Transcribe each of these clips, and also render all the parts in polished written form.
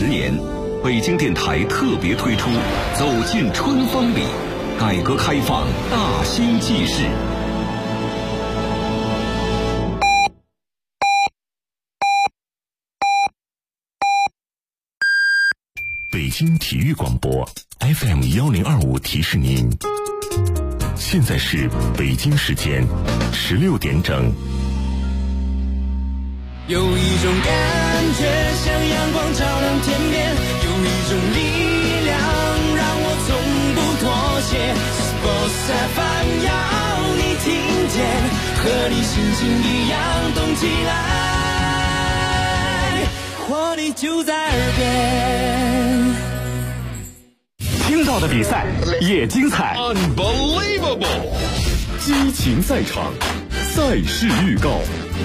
10年，北京电台特别推出《走进春风里》，改革开放大新纪事。北京体育广播 FM1025提示您，现在是北京时间16点整。 有一种感觉像阳光照亮天边，有一种力量让我从不妥协。Sports FM 要你听见，和你心情一样动起来，活力就在耳边。 听到的比赛也精彩 Unbelievable， 激情赛场，赛事预告。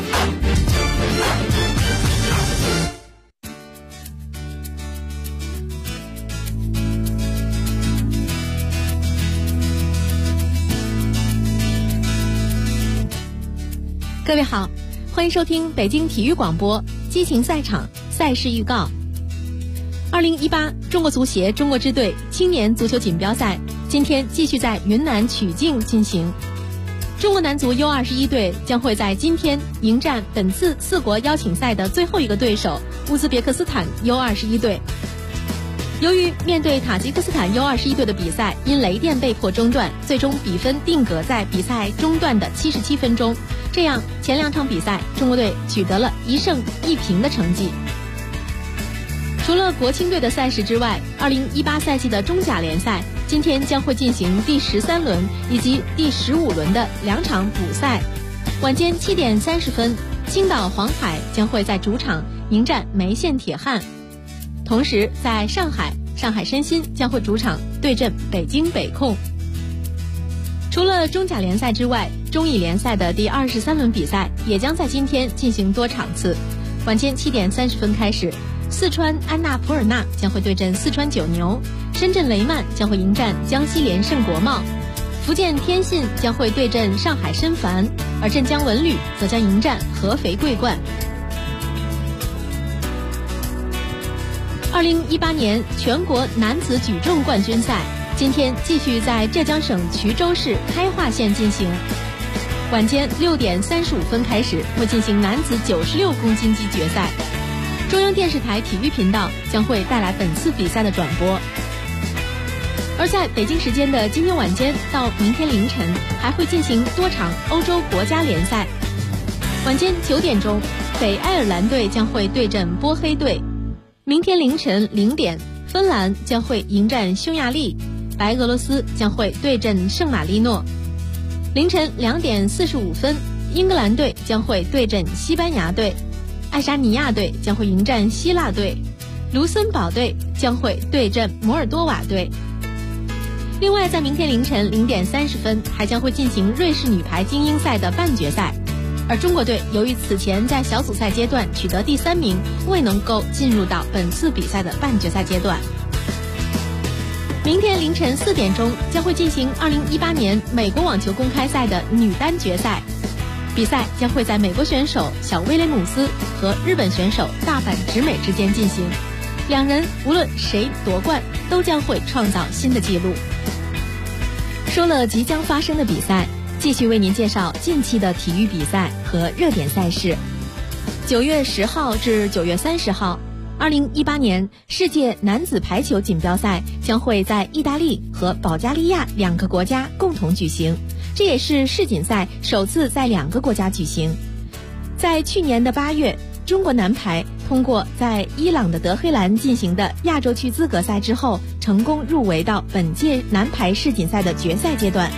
各位好，欢迎收听北京体育广播激情赛场赛事预告。2018中国足协中国支队青年足球锦标赛今天继续在云南曲靖进行。中国男足 U21 队将会在今天迎战本次4国邀请赛的最后一个对手乌兹别克斯坦 U21 队。由于面对塔吉克斯坦 U21 队的比赛因雷电被迫中断，最终比分定格在比赛中断的77分钟，这样前2场比赛中国队取得了1胜1平的成绩。除了国青队的赛事之外，2018赛季的中甲联赛今天将会进行第13轮以及第15轮的2场补赛。晚间7点30分，青岛黄海将会在主场迎战梅县铁汉。同时在上海，上海申鑫将会主场对阵北京北控。除了中甲联赛之外，中乙联赛的第23轮比赛也将在今天进行多场次。晚间7点30分开始，四川安纳普尔纳将会对阵四川九牛，深圳雷曼将会迎战江西联盛国贸，福建天信将会对阵上海申凡，而镇江文旅则将迎战合肥桂冠。2018年全国男子举重冠军赛今天继续在浙江省衢州市开化县进行。晚间6点35分开始，会进行男子96公斤级决赛。中央电视台体育频道将会带来本次比赛的转播。而在北京时间的今天晚间到明天凌晨，还会进行多场欧洲国家联赛。晚间9点钟，北爱尔兰队将会对阵波黑队。明天凌晨0点，芬兰将会迎战匈牙利，白俄罗斯将会对阵圣马力诺。凌晨2点45分，英格兰队将会对阵西班牙队，爱沙尼亚队将会迎战希腊队，卢森堡队将会对阵摩尔多瓦队。另外在明天凌晨0点30分，还将会进行瑞士女排精英赛的半决赛。而中国队由于此前在小组赛阶段取得第3名，未能够进入到本次比赛的半决赛阶段。明天凌晨4点钟将会进行2018年美国网球公开赛的女单决赛，比赛将会在美国选手小威廉姆斯和日本选手大阪直美之间进行，两人无论谁夺冠都将会创造新的纪录。说了即将发生的比赛，继续为您介绍近期的体育比赛和热点赛事。9月10号至9月30号，2018年世界男子排球锦标赛将会在意大利和保加利亚2个国家共同举行，这也是世锦赛首次在2个国家举行。在去年的8月，中国男排通过在伊朗的德黑兰进行的亚洲区资格赛之后，成功入围到本届男排世锦赛的决赛阶段。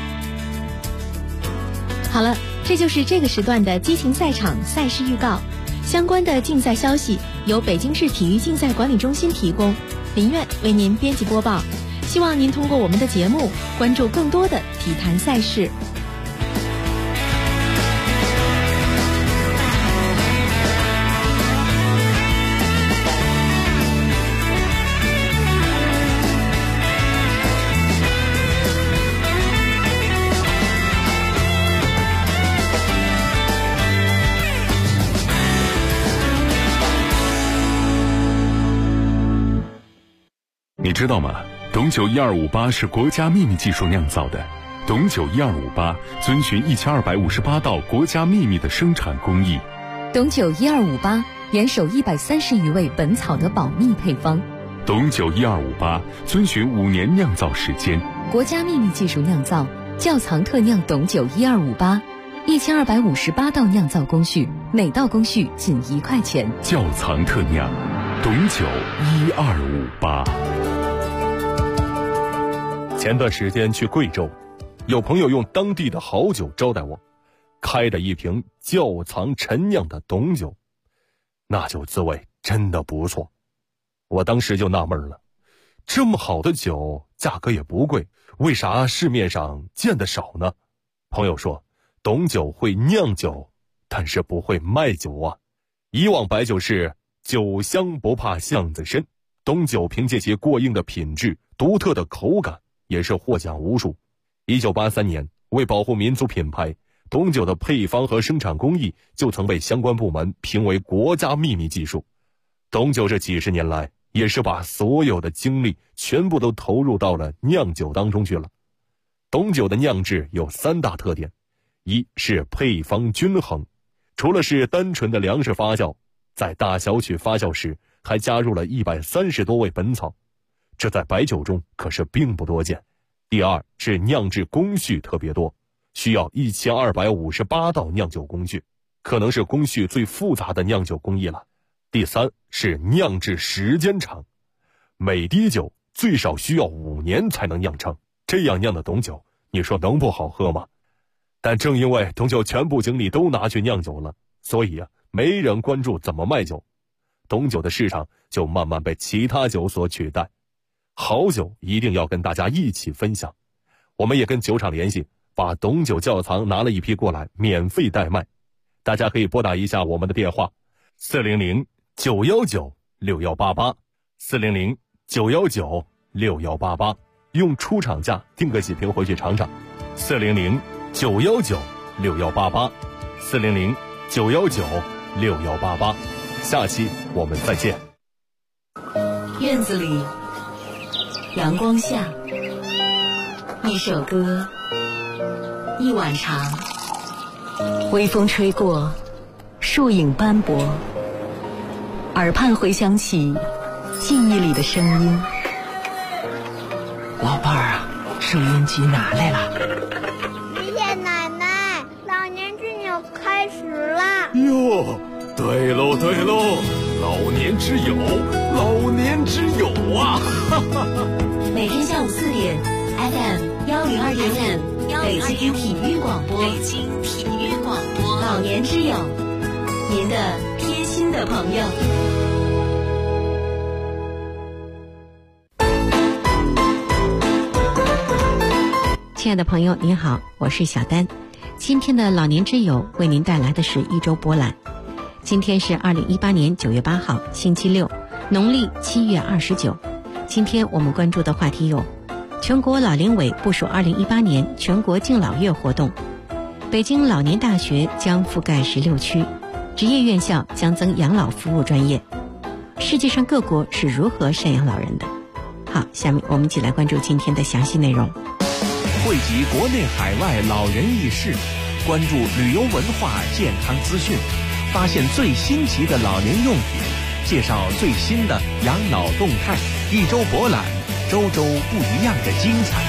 好了，这就是这个时段的激情赛场赛事预告。相关的竞赛消息由北京市体育竞赛管理中心提供，林苑为您编辑播报。希望您通过我们的节目关注更多的体坛赛事。 你知道吗？董酒1258是国家秘密技术酿造的。董酒1258遵循1258道国家秘密的生产工艺。 董酒1258严守130余味本草的保密配方。 董酒1258遵循5年酿造时间， 国家秘密技术酿造，窖藏特酿董酒1258，1258道酿造工序，每道工序仅1块钱。 窖藏特酿，董酒1258。 前段时间去贵州，有朋友用当地的好酒招待我，开了一瓶窖藏陈酿的董酒，那酒滋味真的不错。我当时就纳闷了，这么好的酒，价格也不贵，为啥市面上见得少呢？朋友说，董酒会酿酒，但是不会卖酒啊。以往白酒是酒香不怕巷子深，董酒凭借其过硬的品质、独特的口感，也是获奖无数。1983年，为保护民族品牌，董酒的配方和生产工艺就曾被相关部门评为国家秘密技术。董酒这几十年来，也是把所有的精力全部都投入到了酿酒当中去了。董酒的酿制有3大特点，一是配方均衡，除了是单纯的粮食发酵，在大小曲发酵时还加入了130多味本草，这在白酒中可是并不多见。第二是酿制工序特别多，需要1258道酿酒工序，可能是工序最复杂的酿酒工艺了。第三是酿制时间长，每滴酒最少需要5年才能酿成，这样酿的董酒，你说能不好喝吗？但正因为董酒全部精力都拿去酿酒了，所以没人关注怎么卖酒，董酒的市场就慢慢被其他酒所取代。好酒一定要跟大家一起分享，我们也跟酒厂联系，把董酒窖藏拿了一批过来，免费代卖。大家可以拨打一下我们的电话400-919-6188，400-919-6188，用出厂价订个几瓶回去尝尝。400-919-6188，400-919-6188。下期我们再见。 院子里，阳光下，一首歌，一碗茶，微风吹过，树影斑驳，耳畔回响起记忆里的声音。 老伴儿啊，收音机拿来了。 爷爷奶奶，老年之友开始啦！ 哟，对喽对喽，老年之友，老年之友啊！ 每天下午4点 FM102.5北京体育广播，老年之友，您的贴心的朋友。 亲爱的朋友您好，我是小丹。今天的老年之友为您带来的是一周博览。今天是2018年9月8号星期六，农历7月29。今天我们关注的话题有：全国老龄委部署2018年全国敬老月活动，北京老年大学将覆盖16区，职业院校将增养老服务专业，世界上各国是如何赡养老人的。好，下面我们一起来关注今天的详细内容。 汇集国内海外老人轶事，关注旅游文化健康资讯，发现最新奇的老年用品，介绍最新的养老动态，一周博览，周周不一样的精彩。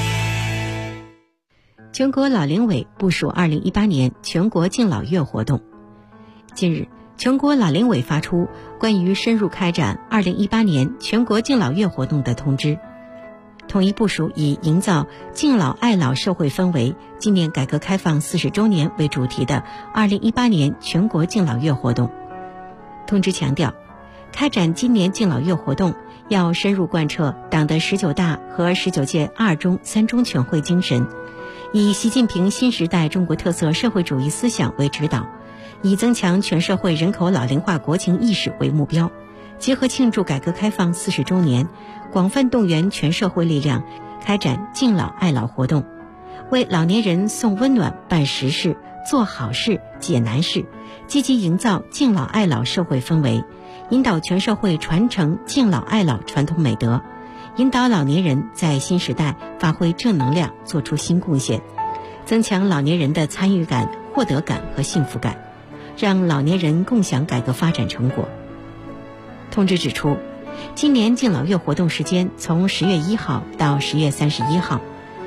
全国老龄委部署2018年全国敬老月活动。近日，全国老龄委发出关于深入开展2018年全国敬老月活动的通知，统一部署以营造敬老爱老社会氛围，纪念改革开放40周年为主题的2018年全国敬老月活动。通知强调，开展今年敬老月活动要深入贯彻党的19大和19届2中3中全会精神，以习近平新时代中国特色社会主义思想为指导，以增强全社会人口老龄化国情意识为目标，结合庆祝改革开放40周年，广泛动员全社会力量，开展敬老爱老活动，为老年人送温暖、办实事、做好事、解难事，积极营造敬老爱老社会氛围，引导全社会传承敬老爱老传统美德， 引导老年人在新时代发挥正能量，做出新贡献，增强老年人的参与感、获得感和幸福感，让老年人共享改革发展成果。通知指出，今年敬老月活动时间从10月1号到10月31号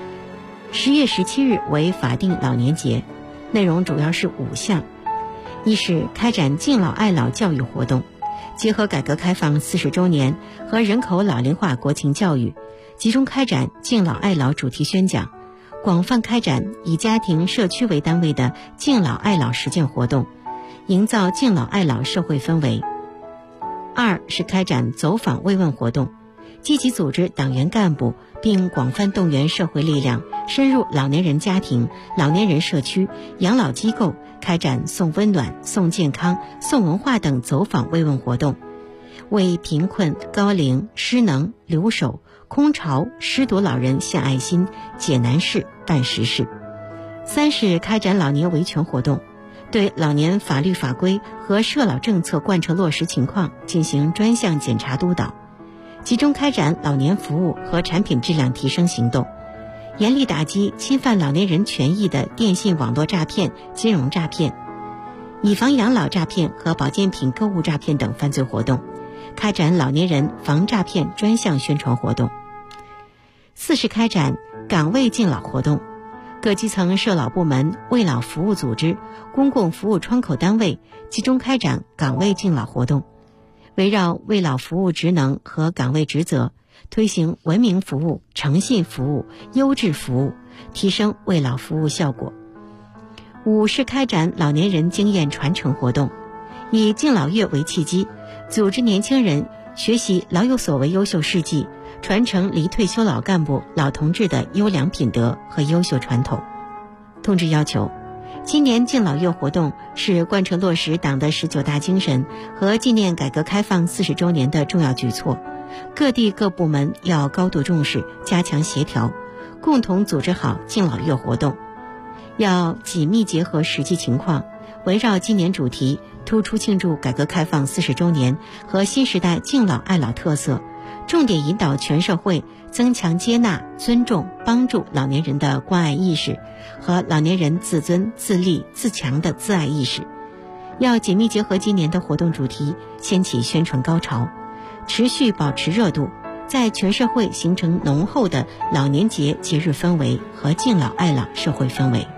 ，10月17日为法定老年节，内容主要是5项。一是开展敬老爱老教育活动，结合改革开放40周年和人口老龄化国情教育，集中开展敬老爱老主题宣讲，广泛开展以家庭社区为单位的敬老爱老实践活动，营造敬老爱老社会氛围。二是开展走访慰问活动，积极组织党员干部并广泛动员社会力量，深入老年人家庭、老年人社区、养老机构，开展送温暖、送健康、送文化等走访慰问活动，为贫困、高龄、失能、留守、空巢、失独老人献爱心、解难事、办实事。三是开展老年维权活动，对老年法律法规和社老政策贯彻落实情况进行专项检查督导，集中开展老年服务和产品质量提升行动，严厉打击侵犯老年人权益的电信网络诈骗、金融诈骗，以防养老诈骗和保健品购物诈骗等犯罪活动，开展老年人防诈骗专项宣传活动。四是开展岗位敬老活动，各基层社老部门、为老服务组织、公共服务窗口单位集中开展岗位敬老活动，围绕为老服务职能和岗位职责，推行文明服务、诚信服务、优质服务，提升为老服务效果。五是开展老年人经验传承活动，以敬老月为契机，组织年轻人学习老有所为优秀事迹，传承离退休老干部、老同志的优良品德和优秀传统。通知要求，今年敬老月活动是贯彻落实党的19大精神和纪念改革开放40周年的重要举措，各地各部门要高度重视，加强协调，共同组织好敬老月活动，要紧密结合实际情况，围绕今年主题，突出庆祝改革开放40周年和新时代敬老爱老特色，重点引导全社会增强接纳、尊重、帮助老年人的关爱意识和老年人自尊、自立、自强的自爱意识。要紧密结合今年的活动主题，掀起宣传高潮，持续保持热度，在全社会形成浓厚的老年节节日氛围和敬老爱老社会氛围。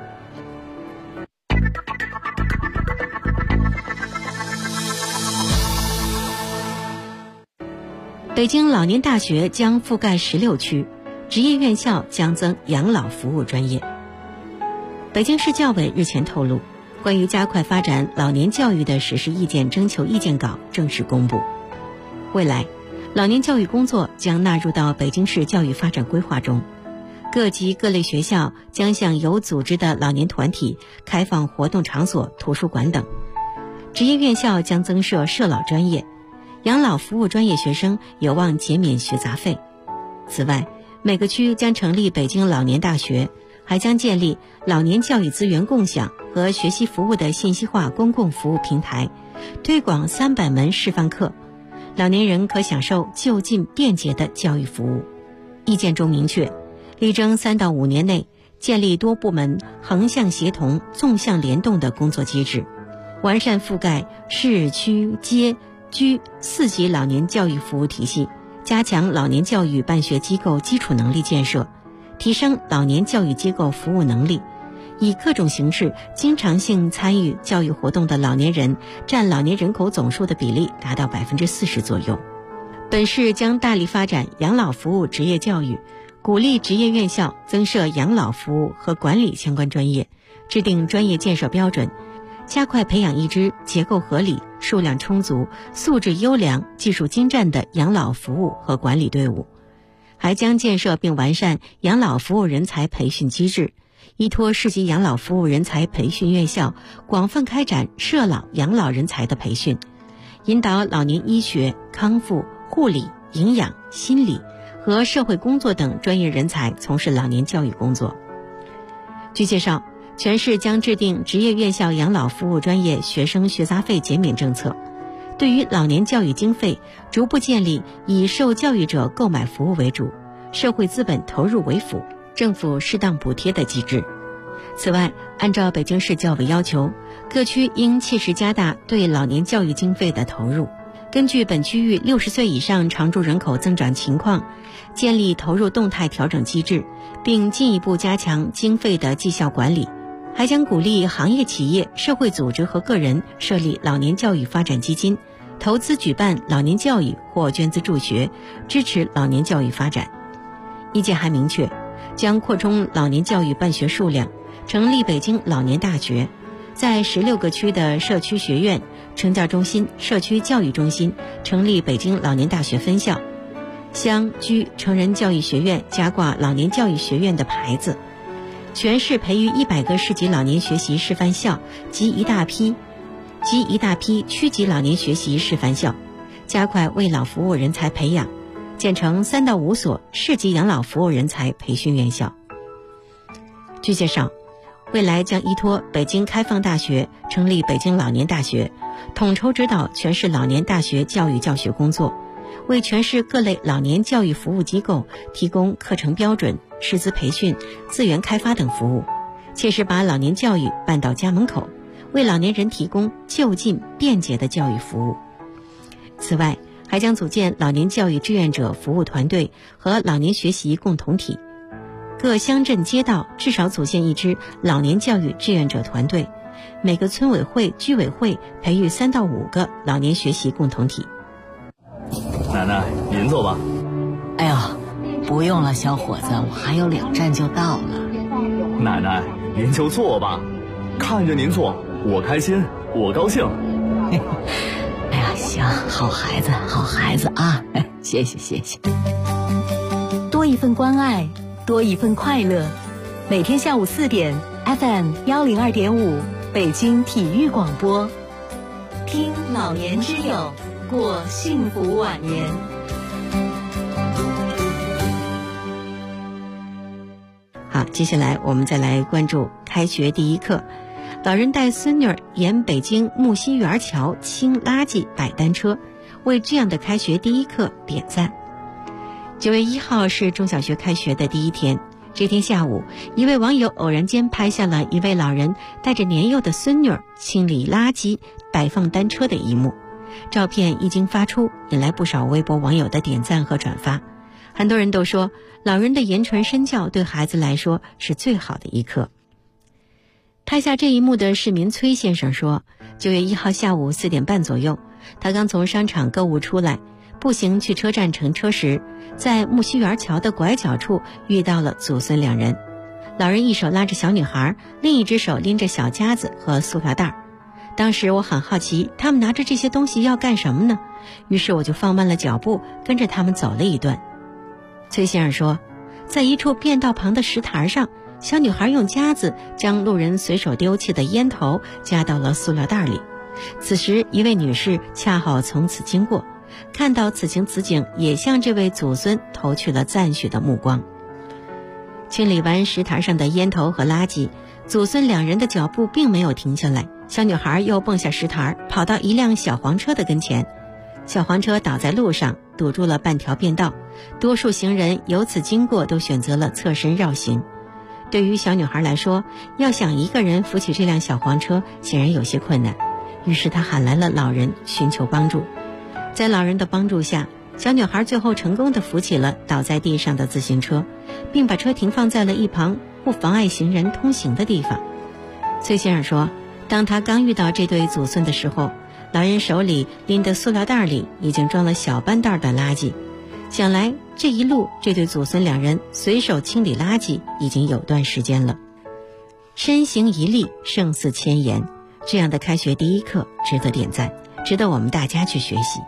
北京老年大学将覆盖16区，职业院校将增养老服务专业。北京市教委日前透露，关于加快发展老年教育的实施意见征求意见稿正式公布。未来，老年教育工作将纳入到北京市教育发展规划中，各级各类学校将向有组织的老年团体开放活动场所、图书馆等。职业院校将增设社老专业，养老服务专业学生有望减免学杂费。此外，每个区将成立北京老年大学，还将建立老年教育资源共享和学习服务的信息化公共服务平台，推广300门示范课，老年人可享受就近便捷的教育服务。意见中明确，力争3到5年内建立多部门横向协同、纵向联动的工作机制，完善覆盖市区街居4级老年教育服务体系，加强老年教育办学机构基础能力建设，提升老年教育机构服务能力，以各种形式经常性参与教育活动的老年人占老年人口总数的比例达到40%左右。本市将大力发展养老服务职业教育，鼓励职业院校增设养老服务和管理相关专业，制定专业建设标准，加快培养一支结构合理、数量充足、素质优良、技术精湛的养老服务和管理队伍。还将建设并完善养老服务人才培训机制，依托市级养老服务人才培训院校，广泛开展社老养老人才的培训，引导老年医学、康复、护理、营养、心理和社会工作等专业人才从事老年教育工作。据介绍，全市将制定职业院校养老服务专业学生学杂费减免政策， 对于老年教育经费，逐步建立以受教育者购买服务为主，社会资本投入为辅，政府适当补贴的机制。此外，按照北京市教委要求，各区应切实加大对老年教育经费的投入，根据本区域60岁以上常住人口增长情况，建立投入动态调整机制，并进一步加强经费的绩效管理。还将鼓励行业企业、社会组织和个人设立老年教育发展基金，投资举办老年教育或捐资助学，支持老年教育发展。意见还明确，将扩充老年教育办学数量，成立北京老年大学，在16个区的社区学院、成教中心、社区教育中心成立北京老年大学分校，乡居成人教育学院加挂老年教育学院的牌子，全市培育100个市级老年学习示范校及一大批区级老年学习示范校，加快为老服务人才培养，建成3到5所市级养老服务人才培训院校。据介绍，未来将依托北京开放大学成立北京老年大学，统筹指导全市老年大学教育教学工作，为全市各类老年教育服务机构提供课程标准、师资培训、资源开发等服务，切实把老年教育办到家门口，为老年人提供就近便捷的教育服务。此外，还将组建老年教育志愿者服务团队和老年学习共同体，各乡镇街道至少组建一支老年教育志愿者团队，每个村委会、居委会培育3到5个老年学习共同体。 奶奶，您坐吧。 哎呀，不用了，小伙子，我还有2站就到了。 奶奶，您就坐吧，看着您坐，我开心，我高兴。 哎呀，行，好孩子，好孩子啊！谢谢谢谢。多一份关爱，多一份快乐。每天下午4点 ，FM 102.5，北京体育广播，听老年之友，过幸福晚年。 好，接下来我们再来关注开学第一课。老人带孙女儿沿北京木樨园桥清垃圾摆单车，为这样的开学第一课点赞。9月1号是中小学开学的第一天，这天下午，一位网友偶然间拍下了一位老人带着年幼的孙女儿清理垃圾、摆放单车的一幕。照片一经发出，引来不少微博网友的点赞和转发。很多人都说，老人的言传身教对孩子来说是最好的一课。拍下这一幕的市民崔先生说，9月1号下午4点半左右，他刚从商场购物出来，步行去车站乘车时，在木樨园桥的拐角处遇到了祖孙2人。老人一手拉着小女孩，另一只手拎着小夹子和塑料袋。当时我很好奇，他们拿着这些东西要干什么呢？于是我就放慢了脚步，跟着他们走了一段。崔先生说，在一处便道旁的石台上，小女孩用夹子将路人随手丢弃的烟头夹到了塑料袋里。此时一位女士恰好从此经过，看到此情此景，也向这位祖孙投去了赞许的目光。清理完石台上的烟头和垃圾，祖孙2人的脚步并没有停下来，小女孩又蹦下石台，跑到一辆小黄车的跟前。小黄车倒在路上，堵住了半条便道，多数行人由此经过都选择了侧身绕行。对于小女孩来说，要想一个人扶起这辆小黄车显然有些困难，于是她喊来了老人寻求帮助。在老人的帮助下，小女孩最后成功地扶起了倒在地上的自行车，并把车停放在了一旁不妨碍行人通行的地方。崔先生说，当他刚遇到这对祖孙的时候，老人手里拎的塑料袋里已经装了小半袋的垃圾，想来这一路这对祖孙2人随手清理垃圾已经有段时间了。身行一力胜似千言，这样的开学第一课值得点赞，值得我们大家去学习。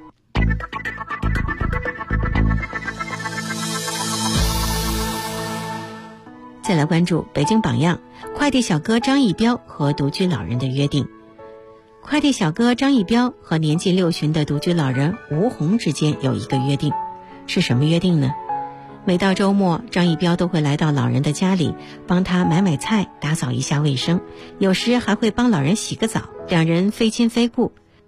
再来关注北京榜样，快递小哥张一彪和独居老人的约定。快递小哥张一彪和年近60旬的独居老人吴红之间有一个约定，是什么约定呢？每到周末，张一彪都会来到老人的家里，帮他买菜，打扫一下卫生，有时还会帮老人洗个澡。2人非亲非故，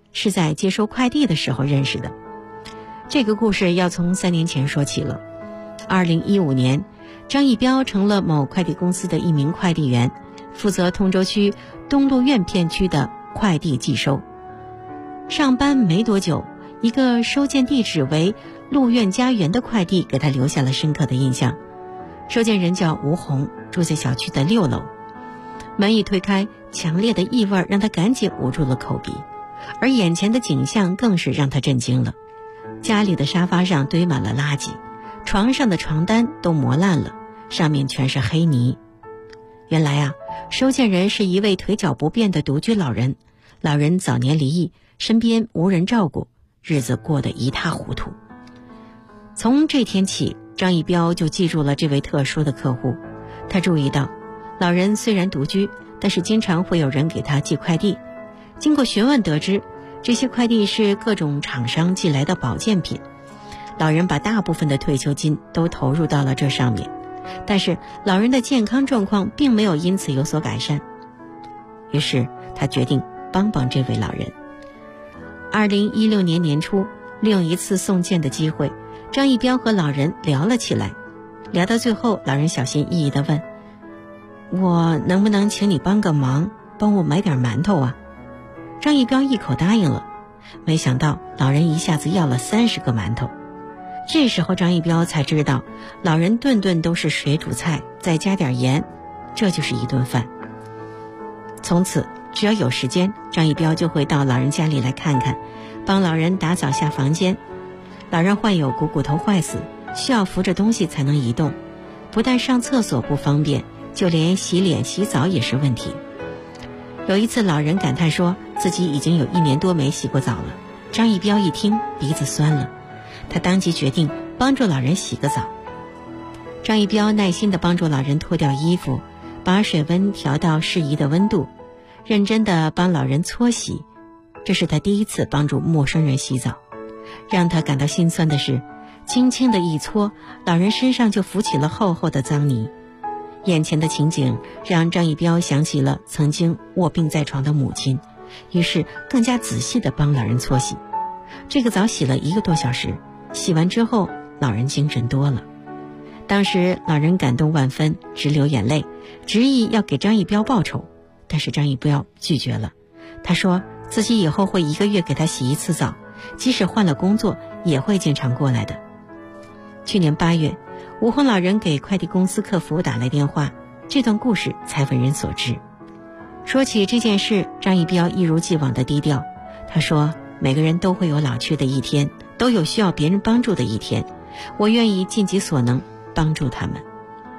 是在接收快递的时候认识的。这个故事要从3年前说起了。2015年，张义标成了某快递公司的一名快递员，负责通州区东路苑片区的快递寄收。上班没多久，一个收件地址为路苑家园的快递给他留下了深刻的印象。收件人叫吴红，住在小区的6楼。门一推开，强烈的异味让他赶紧捂住了口鼻，而眼前的景象更是让他震惊了。家里的沙发上堆满了垃圾，床上的床单都磨烂了，上面全是黑泥。原来啊，收件人是一位腿脚不便的独居老人，老人早年离异，身边无人照顾，日子过得一塌糊涂。从这天起，张义标就记住了这位特殊的客户。他注意到，老人虽然独居，但是经常会有人给他寄快递。经过询问得知，这些快递是各种厂商寄来的保健品。老人把大部分的退休金都投入到了这上面，但是老人的健康状况并没有因此有所改善。于是他决定帮帮这位老人。2016年年初，利用一次送件的机会，张义标和老人聊了起来。聊到最后，老人小心翼翼地问：我能不能请你帮个忙，帮我买点馒头啊？张义标一口答应了，没想到老人一下子要了30个馒头。这时候张义标才知道，老人顿顿都是水煮菜再加点盐，这就是一顿饭。从此只要有时间，张义标就会到老人家里来看看，帮老人打扫下房间。老人患有股骨头坏死，需要扶着东西才能移动，不但上厕所不方便，就连洗脸洗澡也是问题。有一次老人感叹说自己已经有1年多没洗过澡了，张义标一听鼻子酸了，他当即决定帮助老人洗个澡。张义标耐心地帮助老人脱掉衣服，把水温调到适宜的温度，认真地帮老人搓洗。这是他第一次帮助陌生人洗澡。让他感到心酸的是，轻轻的一搓，老人身上就浮起了厚厚的脏泥。眼前的情景让张义标想起了曾经卧病在床的母亲，于是更加仔细地帮老人搓洗。这个澡洗了1个多小时，洗完之后老人精神多了。当时老人感动万分，直流眼泪，执意要给张义标报酬，但是张义标拒绝了。他说自己以后会1个月给他洗1次澡，即使换了工作也会经常过来的。去年8月，吴红老人给快递公司客服打来电话，这段故事才闻人所知。说起这件事，张义标一如既往的低调。他说每个人都会有老去的一天，都有需要别人帮助的一天，我愿意尽己所能帮助他们。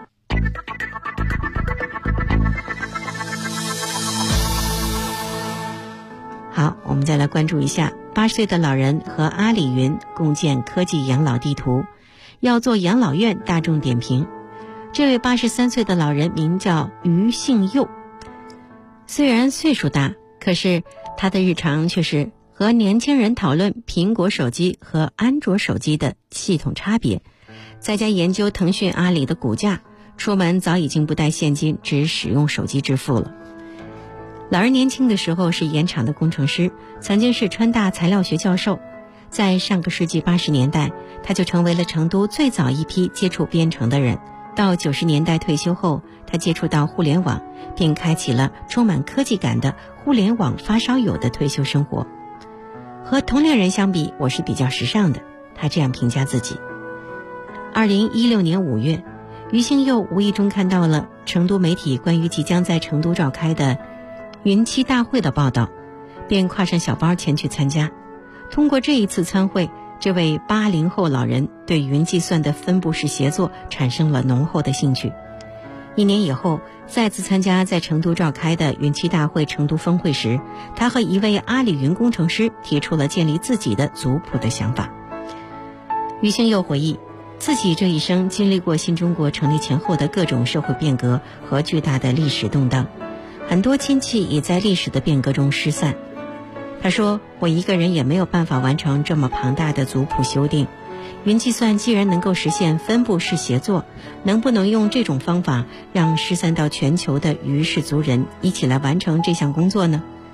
好，我们再来关注一下80岁的老人和阿里云共建科技养老地图，要做养老院大众点评。这位83岁的老人名叫于姓佑，虽然岁数大，可是他的日常却是和年轻人讨论苹果手机和安卓手机的系统差别，在家研究腾讯阿里的股价，出门早已经不带现金，只使用手机支付了。老人年轻的时候是盐厂的工程师，曾经是川大材料学教授。在上个世纪80年代，他就成为了成都最早一批接触编程的人。到90年代退休后，他接触到互联网，并开启了充满科技感的互联网发烧友的退休生活。和同龄人相比，我是比较时尚的，他这样评价自己。2016年5月，于姓佑无意中看到了成都媒体关于即将在成都召开的云栖大会的报道，便挎上小包前去参加。通过这一次参会，这位80后老人对云计算的分布式协作产生了浓厚的兴趣。1年以后，再次参加在成都召开的云栖大会成都峰会时，他和一位阿里云工程师提出了建立自己的族谱的想法。于姓佑回忆，自己这一生经历过新中国成立前后的各种社会变革和巨大的历史动荡，很多亲戚也在历史的变革中失散。他说，我一个人也没有办法完成这么庞大的族谱修订。云计算既然能够实现分布式协作，能不能用这种方法让失散到全球的于氏族人一起来完成这项工作呢？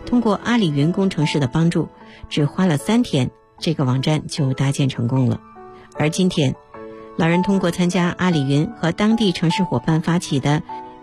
通过阿里云工程师的帮助，只花了3天，这个网站就搭建成功了。而今天，老人通过参加阿里云和当地城市伙伴发起的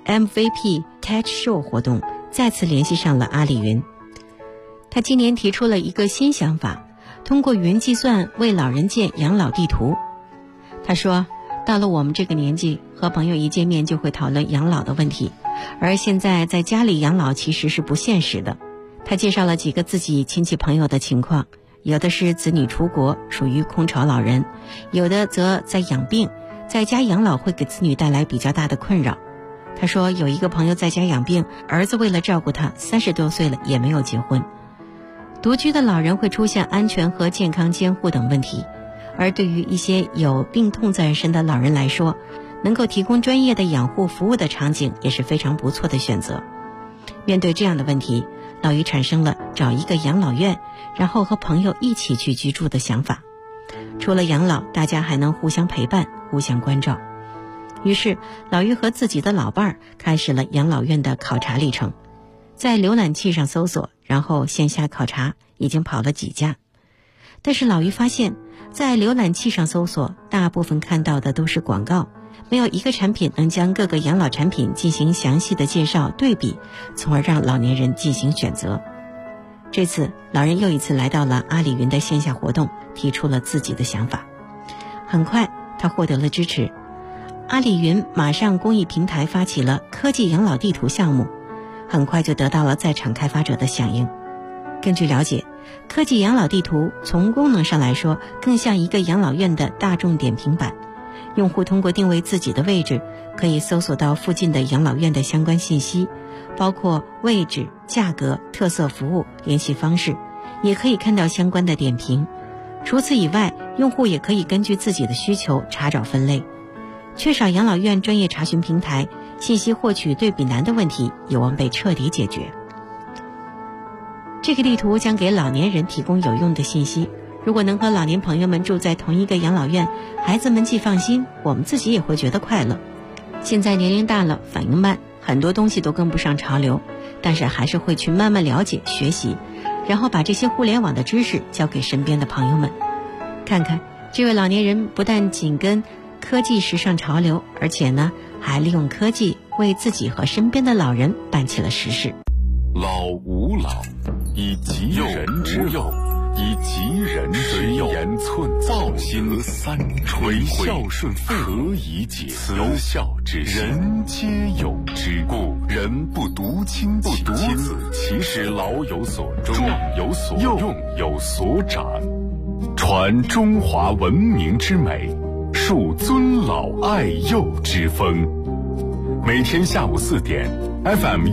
MVP Tech Show 活动，再次联系上了阿里云。他今年提出了一个新想法，通过云计算为老人建养老地图。他说，到了我们这个年纪，和朋友一见面就会讨论养老的问题，而现在在家里养老其实是不现实的。他介绍了几个自己亲戚朋友的情况，有的是子女出国，属于空巢老人，有的则在养病，在家养老会给子女带来比较大的困扰。他说有一个朋友在家养病，儿子为了照顾他，30多岁了也没有结婚。独居的老人会出现安全和健康监护等问题，而对于一些有病痛在身的老人来说，能够提供专业的养护服务的场景也是非常不错的选择。面对这样的问题，老于产生了找一个养老院，然后和朋友一起去居住的想法。除了养老，大家还能互相陪伴，互相关照。于是老于和自己的老伴儿开始了养老院的考察历程，在浏览器上搜索，然后线下考察，已经跑了几家。但是老于发现，在浏览器上搜索，大部分看到的都是广告，没有一个产品能将各个养老产品进行详细的介绍对比，从而让老年人进行选择。这次老人又一次来到了阿里云的线下活动，提出了自己的想法。很快他获得了支持，阿里云马上公益平台发起了科技养老地图项目，很快就得到了在场开发者的响应。根据了解，科技养老地图从功能上来说更像一个养老院的大众点评板，用户通过定位自己的位置，可以搜索到附近的养老院的相关信息，包括位置、价格、特色服务、联系方式，也可以看到相关的点评。除此以外，用户也可以根据自己的需求查找分类。缺少养老院专业查询平台，信息获取对比难的问题有望被彻底解决。这个地图将给老年人提供有用的信息，如果能和老年朋友们住在同一个养老院，孩子们既放心，我们自己也会觉得快乐。现在年龄大了，反应慢，很多东西都跟不上潮流，但是还是会去慢慢了解学习，然后把这些互联网的知识交给身边的朋友们。看看这位老年人不但紧跟科技时尚潮流，而且呢还利用科技为自己和身边的老人办起了实事。 老吾老以及人之幼，以及人之幼，言寸报心三垂孝顺父何以解慈孝之人皆有之，故人不独亲其子，其使老有所终，壮有所用，有所长，传中华文明之美，树尊老爱幼之风。每天下午4点 FM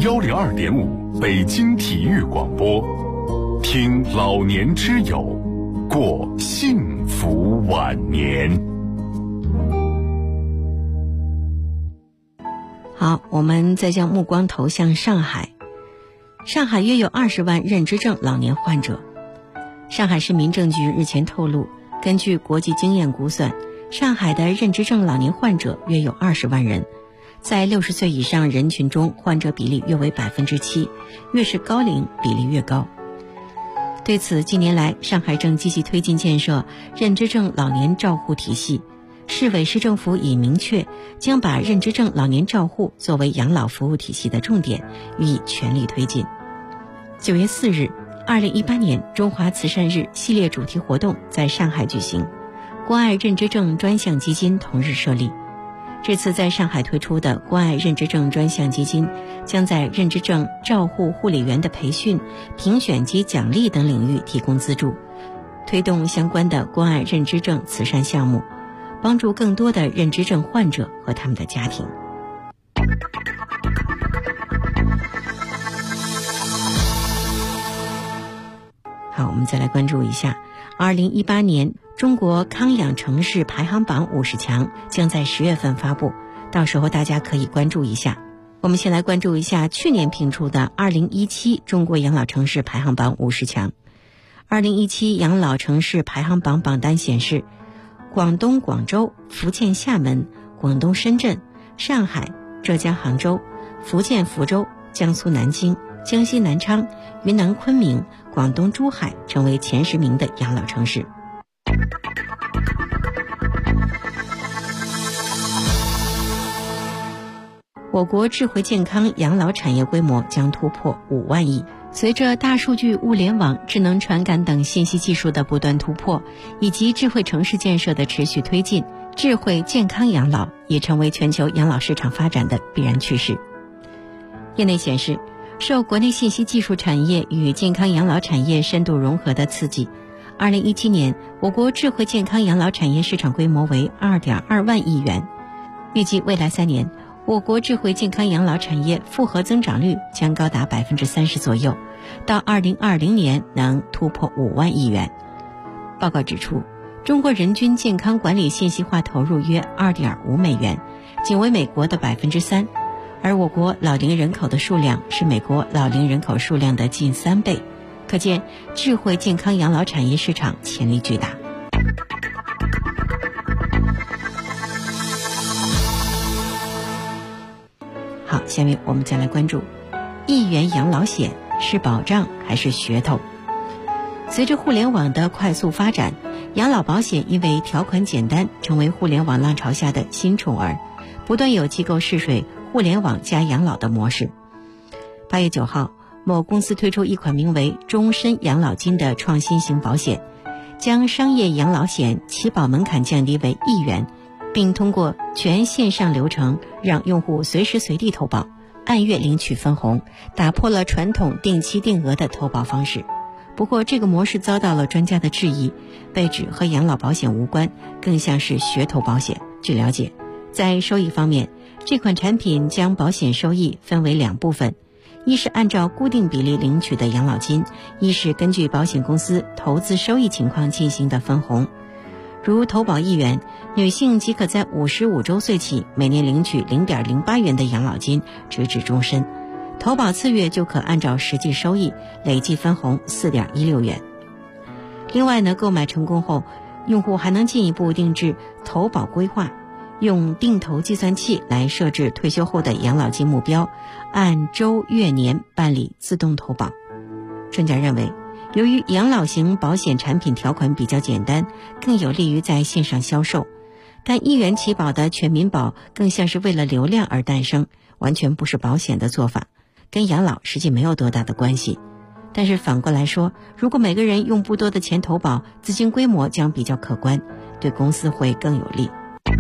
102.5北京体育广播，听老年之友，过幸福晚年。 好，我们再将目光投向上海。上海约有20万认知症老年患者。上海市民政局日前透露，根据国际经验估算，上海的认知症老年患者约有20万人，在60岁以上人群中，患者比例约为7%，越是高龄比例越高。对此，近年来上海正积极推进建设认知症老年照护体系，市委市政府已明确将把认知症老年照护作为养老服务体系的重点，予以全力推进。9月4日，2018年中华慈善日系列主题活动在上海举行，关爱认知症专项基金同日设立。这次在上海推出的关爱认知症专项基金，将在认知症照护护理员的培训、评选及奖励等领域提供资助，推动相关的关爱认知症慈善项目，帮助更多的认知症患者和他们的家庭。好，我们再来关注一下2018年中国康养城市排行榜50强将在10月份发布，到时候大家可以关注一下。我们先来关注一下去年评出的2017中国养老城市排行榜50强。2017养老城市排行榜榜单显示，广东广州、福建厦门、广东深圳、上海、浙江杭州、福建福州、江苏南京、 江西南昌、云南昆明、广东珠海成为前10名的养老城市。我国智慧健康养老产业规模将突破5万亿。随着大数据、物联网、智能传感等信息技术的不断突破，以及智慧城市建设的持续推进，智慧健康养老也成为全球养老市场发展的必然趋势。业内显示，受国内信息技术产业与健康养老产业深度融合的刺激，2017年我国智慧健康养老产业市场规模为 2.2 万亿元。预计未来3年，我国智慧健康养老产业复合增长率将高达 30% 左右，到2020年能突破5万亿元。报告指出，中国人均健康管理信息化投入约 2.5 美元，仅为美国的 3%， 而我国老龄人口的数量是美国老龄人口数量的近3倍，可见智慧健康养老产业市场潜力巨大。好，下面我们再来关注1元养老险是保障还是噱头。随着互联网的快速发展，养老保险因为条款简单，成为互联网浪潮下的新宠儿，不断有机构试水互联网加养老的模式。8月9号，某公司推出一款名为终身养老金的创新型保险，将商业养老险起保门槛降低为1元，并通过全线上流程让用户随时随地投保，按月领取分红，打破了传统定期定额的投保方式。不过这个模式遭到了专家的质疑，被指和养老保险无关，更像是噱头保险。据了解，在收益方面，这款产品将保险收益分为2部分，一是按照固定比例领取的养老金，一是根据保险公司投资收益情况进行的分红。如投保1元，女性即可在55周岁起每年领取 0.08 元的养老金，直至终身。投保次月就可按照实际收益累计分红 4.16 元。另外呢，购买成功后，用户还能进一步定制投保规划，用定投计算器来设置退休后的养老金目标，按周月年办理自动投保。专家认为，由于养老型保险产品条款比较简单，更有利于在线上销售，但1元起保的全民保更像是为了流量而诞生，完全不是保险的做法，跟养老实际没有多大的关系。但是反过来说，如果每个人用不多的钱投保，资金规模将比较可观，对公司会更有利。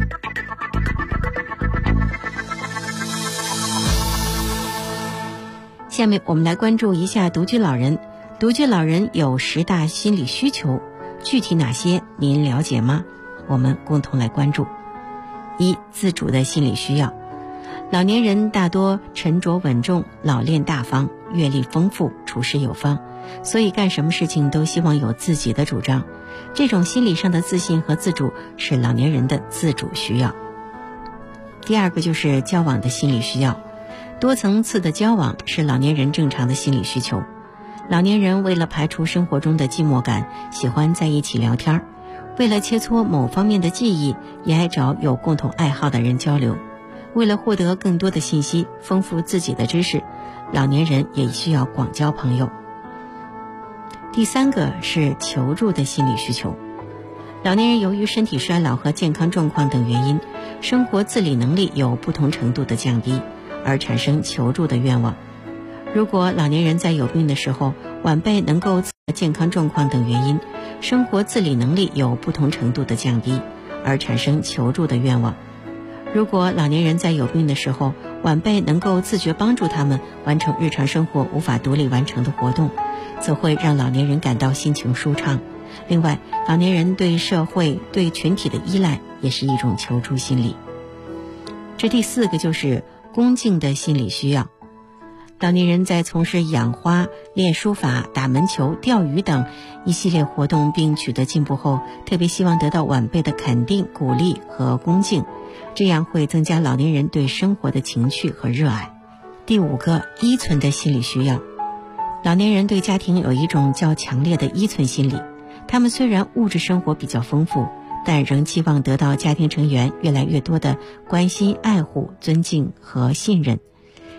下面我们来关注一下独居老人。独居老人有10大心理需求，具体哪些您了解吗？我们共同来关注。1、自主的心理需要。老年人大多沉着稳重，老练大方，阅历丰富，处事有方，所以干什么事情都希望有自己的主张。这种心理上的自信和自主是老年人的自主需要。第2个就是交往的心理需要。多层次的交往是老年人正常的心理需求。老年人为了排除生活中的寂寞感，喜欢在一起聊天，为了切磋某方面的技艺，也爱找有共同爱好的人交流。为了获得更多的信息，丰富自己的知识，老年人也需要广交朋友。第3个是求助的心理需求。老年人由于身体衰老和健康状况等原因，生活自理能力有不同程度的降低，而产生求助的愿望。如果老年人在有病的时候，晚辈能够健康状况等原因，生活自理能力有不同程度的降低，而产生求助的愿望。如果老年人在有病的时候，晚辈能够自觉帮助他们完成日常生活无法独立完成的活动，则会让老年人感到心情舒畅。另外，老年人对社会、对群体的依赖也是一种求助心理。这第4个就是恭敬的心理需要。老年人在从事养花、练书法、打门球、钓鱼等一系列活动并取得进步后，特别希望得到晚辈的肯定、鼓励和恭敬，这样会增加老年人对生活的情趣和热爱。第5个，依存的心理需要。老年人对家庭有一种较强烈的依存心理，他们虽然物质生活比较丰富，但仍期望得到家庭成员越来越多的关心、爱护、尊敬和信任。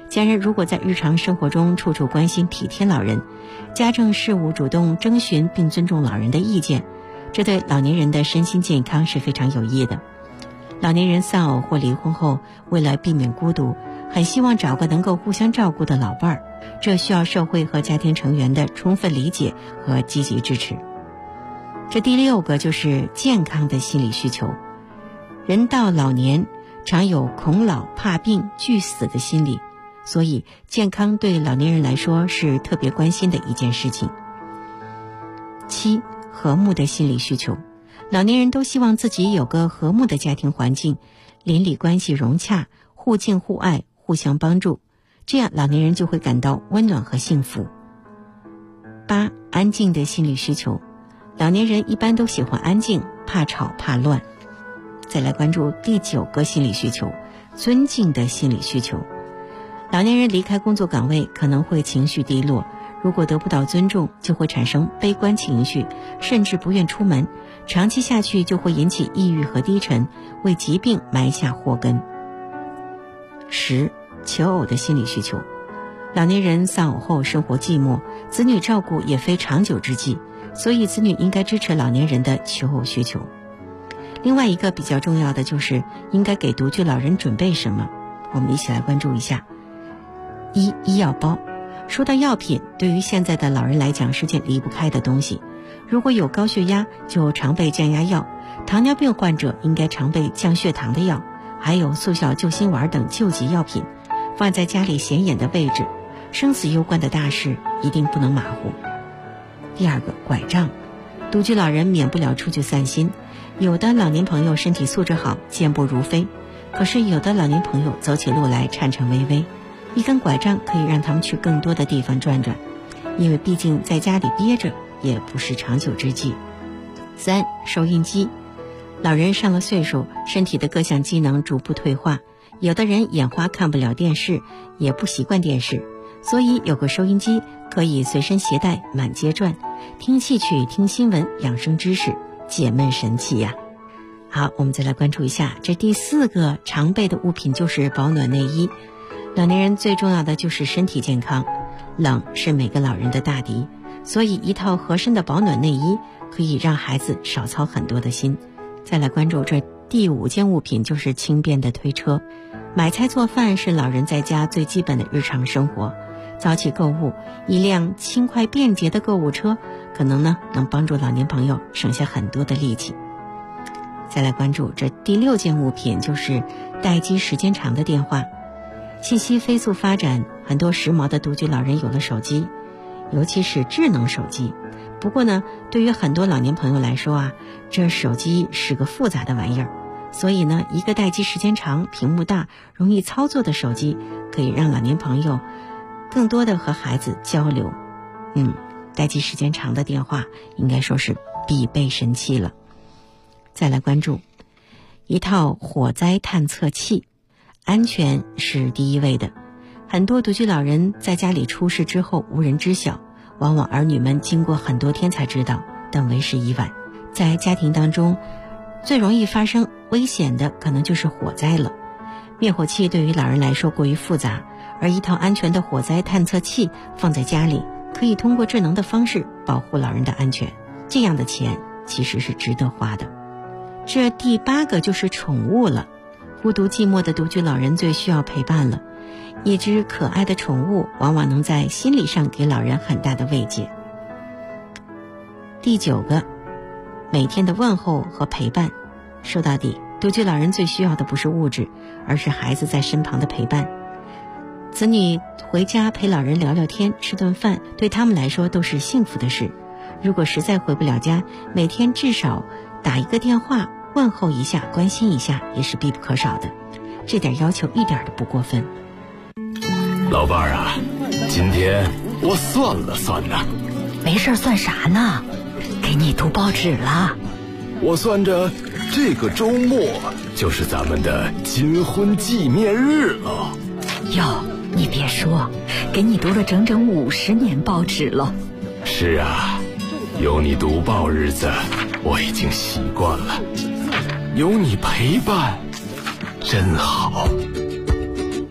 家人如果在日常生活中处处关心体贴老人，家政事务主动征询并尊重老人的意见，这对老年人的身心健康是非常有益的。老年人丧偶或离婚后，为了避免孤独，很希望找个能够互相照顾的老伴儿，这需要社会和家庭成员的充分理解和积极支持。这第6个就是健康的心理需求。人到老年常有恐老怕病惧死的心理，所以健康对老年人来说是特别关心的一件事情。7、和睦的心理需求。老年人都希望自己有个和睦的家庭环境，邻里关系融洽，互敬互爱，互相帮助，这样老年人就会感到温暖和幸福。8、安静的心理需求。老年人一般都喜欢安静，怕吵怕乱。再来关注第9个心理需求，尊敬的心理需求。老年人离开工作岗位可能会情绪低落，如果得不到尊重，就会产生悲观情绪，甚至不愿出门，长期下去就会引起抑郁和低沉，为疾病埋下祸根。10、求偶的心理需求。老年人丧偶后生活寂寞，子女照顾也非长久之计，所以子女应该支持老年人的求偶需求。另外一个比较重要的就是应该给独居老人准备什么，我们一起来关注一下。1、医药包。说到药品，对于现在的老人来讲是件离不开的东西。如果有高血压，就常备降压药；糖尿病患者应该常备降血糖的药，还有速效救心丸等救急药品，放在家里显眼的位置。生死攸关的大事一定不能马虎。第2个，拐杖。独居老人免不了出去散心，有的老年朋友身体素质好，健步如飞，可是有的老年朋友走起路来颤颤巍巍，一根拐杖可以让他们去更多的地方转转，因为毕竟在家里憋着也不是长久之计。3、收音机。老人上了岁数，身体的各项机能逐步退化，有的人眼花看不了电视，也不习惯电视，所以有个收音机可以随身携带，满街转，听戏曲，听新闻，养生知识，解闷神器呀。好，我们再来关注一下这第4个常备的物品，就是保暖内衣。老年人最重要的就是身体健康，冷是每个老人的大敌，所以一套合身的保暖内衣可以让孩子少操很多的心。再来关注这第5件物品，就是轻便的推车。买菜做饭是老人在家最基本的日常生活，早起购物，一辆轻快便捷的购物车可能能帮助老年朋友省下很多的力气。再来关注这第6件物品，就是待机时间长的电话。信息飞速发展，很多时髦的独居老人有了手机，尤其是智能手机。不过呢，对于很多老年朋友来说啊，这手机是个复杂的玩意儿，所以呢，一个待机时间长、屏幕大、容易操作的手机，可以让老年朋友更多的和孩子交流。待机时间长的电话应该说是必备神器了。再来关注一套火灾探测器。安全是第一位的，很多独居老人在家里出事之后无人知晓，往往儿女们经过很多天才知道，但为时已晚。在家庭当中最容易发生危险的可能就是火灾了。灭火器对于老人来说过于复杂，而一套安全的火灾探测器放在家里，可以通过智能的方式保护老人的安全，这样的钱其实是值得花的。这第8个就是宠物了。孤独寂寞的独居老人最需要陪伴了，一只可爱的宠物往往能在心理上给老人很大的慰藉。第9个，每天的问候和陪伴。说到底，独居老人最需要的不是物质，而是孩子在身旁的陪伴。子女回家陪老人聊聊天，吃顿饭，对他们来说都是幸福的事。如果实在回不了家，每天至少打一个电话问候一下，关心一下也是必不可少的，这点要求一点都不过分。 老伴儿啊，今天我算了算呢。 没事算啥呢？给你读报纸了。 我算着这个周末就是咱们的金婚纪念日了。 哟，你别说，给你读了整整50年报纸了。 是啊，有你读报日子我已经习惯了，有你陪伴真好。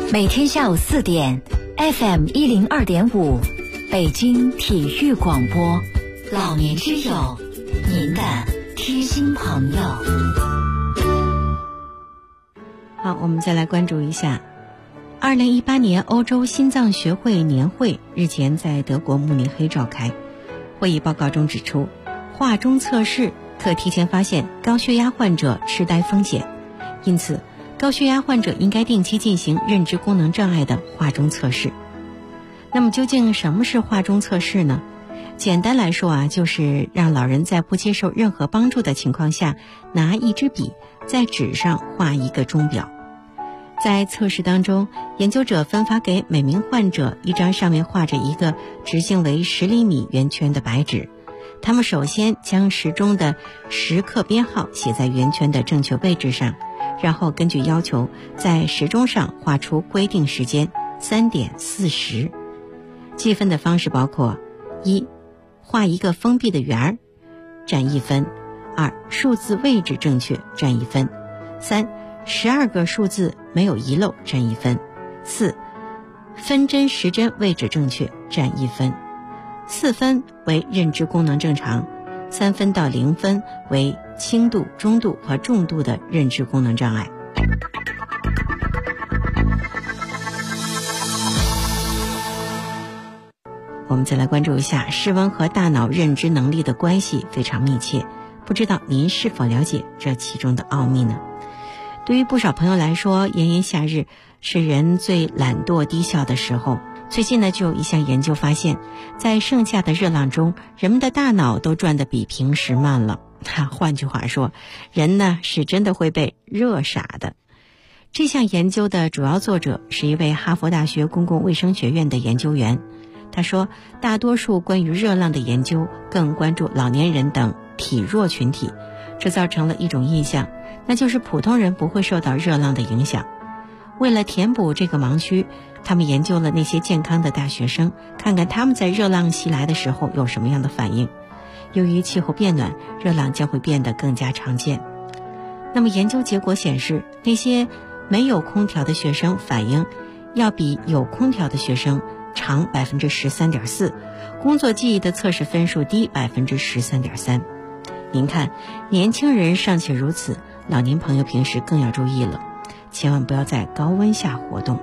每天下午4点 FM 102.5，北京体育广播，老年之友，您的贴心朋友。 好，我们再来关注一下2018年欧洲心脏学会年会日前在德国慕尼黑召开。会议报告中指出，化中测试可提前发现高血压患者痴呆风险，因此高血压患者应该定期进行认知功能障碍的化中测试。那么究竟什么是化中测试呢？简单来说就是让老人在不接受任何帮助的情况下，拿一支笔在纸上画一个钟表。在测试当中，研究者分发给每名患者一张上面画着一个直径为10厘米圆圈的白纸，他们首先将时钟的时刻编号写在圆圈的正确位置上，然后根据要求在时钟上画出规定时间3点40。计分的方式包括：1. 画一个封闭的圆儿，占1分；2. 数字位置正确，占1分；3. 12个数字没有遗漏，占1分；4. 分针时针位置正确，占1分；4分为认知功能正常，3分到0分为轻度、中度和重度的认知功能障碍。我们再来关注一下，室温和大脑认知能力的关系非常密切，不知道您是否了解这其中的奥秘呢？对于不少朋友来说，炎炎夏日是人最懒惰低效的时候。最近呢，就有一项研究发现，在盛夏的热浪中，人们的大脑都转得比平时慢了。换句话说，人呢是真的会被热傻的。这项研究的主要作者是一位哈佛大学公共卫生学院的研究员。他说，大多数关于热浪的研究更关注老年人等体弱群体，这造成了一种印象，那就是普通人不会受到热浪的影响。为了填补这个盲区，他们研究了那些健康的大学生，看看他们在热浪袭来的时候有什么样的反应。由于气候变暖，热浪将会变得更加常见。那么研究结果显示，那些没有空调的学生反应要比有空调的学生长 13.4%， 工作记忆的测试分数低 13.3%。 您看，年轻人尚且如此，老年朋友平时更要注意了，千万不要在高温下活动。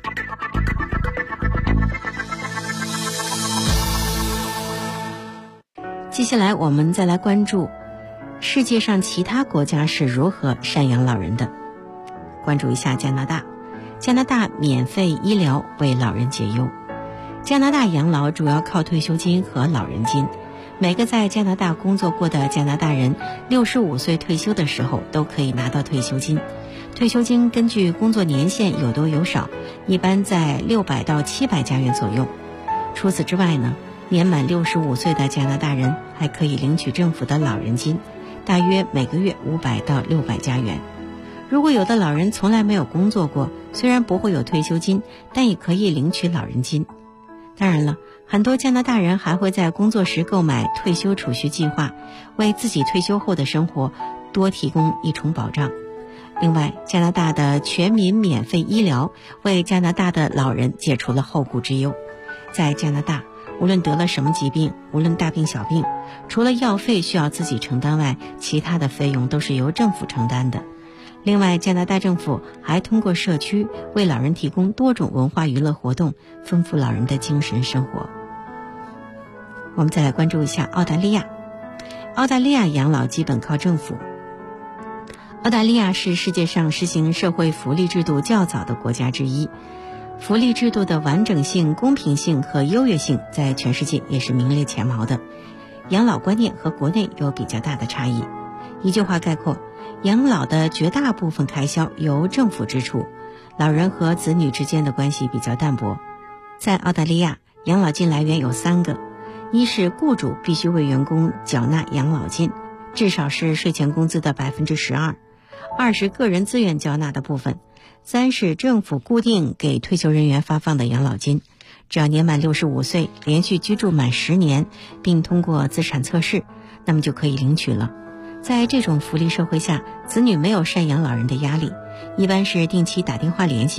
接下来我们再来关注世界上其他国家是如何赡养老人的。关注一下加拿大，加拿大免费医疗为老人解忧。加拿大养老主要靠退休金和老人金，每个在加拿大工作过的加拿大人65岁退休的时候都可以拿到退休金。退休金根据工作年限有多有少，一般在600到700加元左右。除此之外呢，年满65岁的加拿大人还可以领取政府的老人金，大约每个月500到600加元。如果有的老人从来没有工作过，虽然不会有退休金，但也可以领取老人金。当然了，很多加拿大人还会在工作时购买退休储蓄计划，为自己退休后的生活多提供一重保障。另外，加拿大的全民免费医疗为加拿大的老人解除了后顾之忧。在加拿大，无论得了什么疾病，无论大病小病，除了药费需要自己承担外，其他的费用都是由政府承担的。另外，加拿大政府还通过社区为老人提供多种文化娱乐活动，丰富老人的精神生活。我们再来关注一下澳大利亚。澳大利亚养老基本靠政府。澳大利亚是世界上实行社会福利制度较早的国家之一，福利制度的完整性、公平性和优越性在全世界也是名列前茅的。养老观念和国内有比较大的差异。一句话概括，养老的绝大部分开销由政府支出，老人和子女之间的关系比较淡薄。在澳大利亚，养老金来源有3个：一是雇主必须为员工缴纳养老金，至少是税前工资的12%；二是个人自愿缴纳的部分；三是政府固定给退休人员发放的养老金。只要年满65岁，连续居住满10年，并通过资产测试，那么就可以领取了。在这种福利社会下，子女没有赡养老人的压力，一般是定期打电话联系，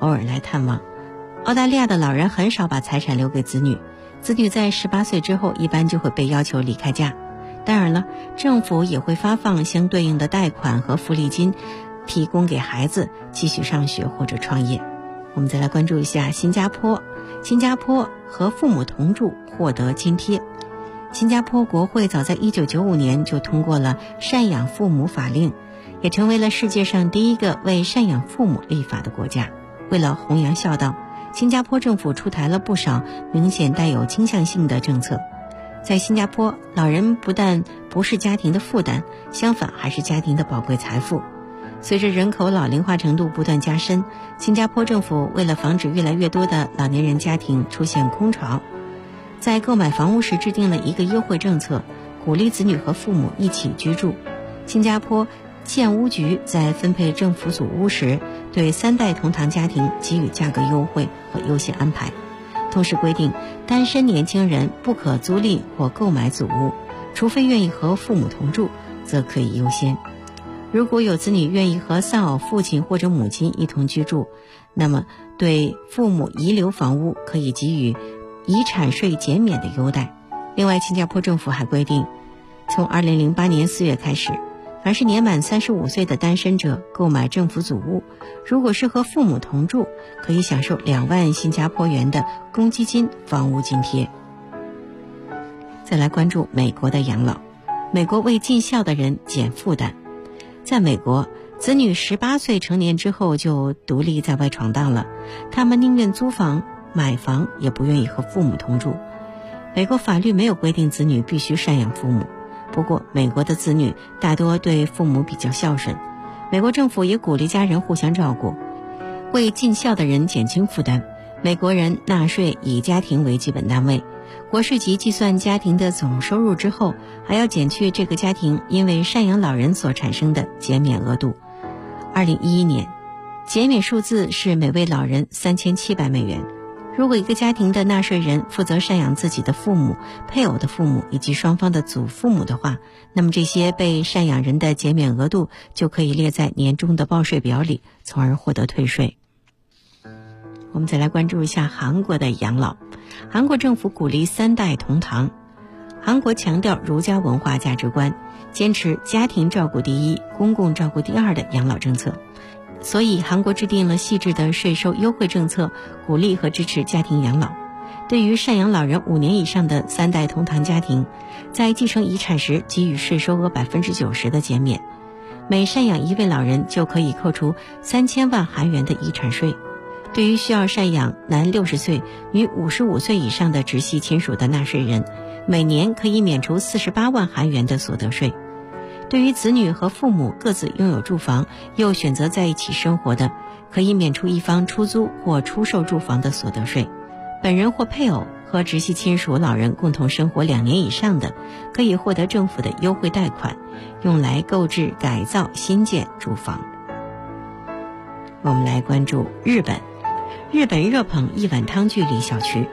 偶尔来探望。澳大利亚的老人很少把财产留给子女，子女在18岁之后一般就会被要求离开家。当然了，政府也会发放相对应的贷款和福利金，提供给孩子继续上学或者创业。我们再来关注一下新加坡。新加坡和父母同住获得津贴。新加坡国会早在1995年就通过了赡养父母法令，也成为了世界上第一个为赡养父母立法的国家。为了弘扬孝道，新加坡政府出台了不少明显带有倾向性的政策。在新加坡，老人不但不是家庭的负担，相反还是家庭的宝贵财富。随着人口老龄化程度不断加深，新加坡政府为了防止越来越多的老年人家庭出现空巢，在购买房屋时制定了一个优惠政策，鼓励子女和父母一起居住。新加坡建屋局在分配政府组屋时，对3代同堂家庭给予价格优惠和优先安排，同时规定单身年轻人不可租赁或购买组屋，除非愿意和父母同住，则可以优先。如果有子女愿意和丧偶父亲或者母亲一同居住，那么对父母遗留房屋可以给予遗产税减免的优待。另外，新加坡政府还规定，从2008年4月开始，凡是年满35岁的单身者购买政府组屋，如果是和父母同住，可以享受2万新加坡元的公积金房屋津贴。再来关注美国的养老。美国为尽孝的人减负担。在美国，子女18岁成年之后就独立在外闯荡了，他们宁愿租房买房，也不愿意和父母同住。美国法律没有规定子女必须赡养父母，不过美国的子女大多对父母比较孝顺，美国政府也鼓励家人互相照顾，为尽孝的人减轻负担。美国人纳税以家庭为基本单位，国税局计算家庭的总收入之后，还要减去这个家庭因为赡养老人所产生的减免额度。2011年，减免数字是每位老人3700美元。如果一个家庭的纳税人负责赡养自己的父母、配偶的父母以及双方的祖父母的话，那么这些被赡养人的减免额度就可以列在年终的报税表里，从而获得退税。我们再来关注一下韩国的养老。韩国政府鼓励3代同堂。韩国强调儒家文化价值观，坚持家庭照顾第一、公共照顾第二的养老政策。所以韩国制定了细致的税收优惠政策，鼓励和支持家庭养老。对于赡养老人5年以上的3代同堂家庭，在继承遗产时给予税收额90%的减免，每赡养1位老人就可以扣除3000万韩元的遗产税。对于需要赡养男60岁、女55岁以上的直系亲属的纳税人，每年可以免除48万韩元的所得税。对于子女和父母各自拥有住房又选择在一起生活的，可以免除一方出租或出售住房的所得税。本人或配偶和直系亲属老人共同生活2年以上的，可以获得政府的优惠贷款，用来购置、改造、新建住房。我们来关注日本。日本热捧一碗汤距离小区。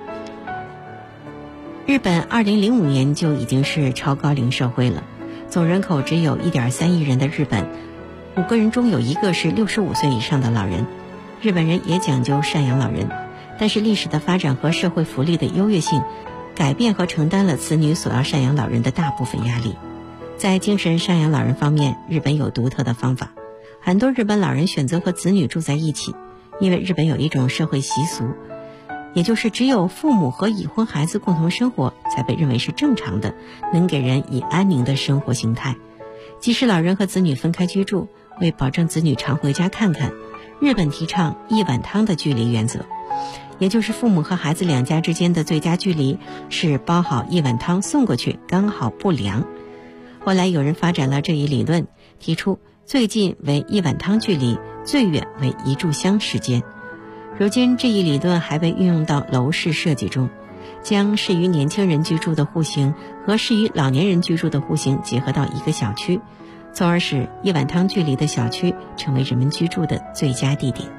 日本2005年就已经是超高龄社会了，总人口只有 1.3 亿人的日本，5个人中有1个是65岁以上的老人。日本人也讲究赡养老人，但是历史的发展和社会福利的优越性，改变和承担了子女所要赡养老人的大部分压力。在精神赡养老人方面，日本有独特的方法。很多日本老人选择和子女住在一起，因为日本有一种社会习俗，也就是只有父母和已婚孩子共同生活才被认为是正常的，能给人以安宁的生活形态。即使老人和子女分开居住，为保证子女常回家看看，日本提倡一碗汤的距离原则，也就是父母和孩子2家之间的最佳距离是煲好1碗汤送过去，刚好不凉。后来有人发展了这一理论，提出最近为1碗汤距离，最远为1炷香时间。如今这一理论还被运用到楼市设计中，将适于年轻人居住的户型和适于老年人居住的户型结合到一个小区，从而使1碗汤距离的小区成为人们居住的最佳地点。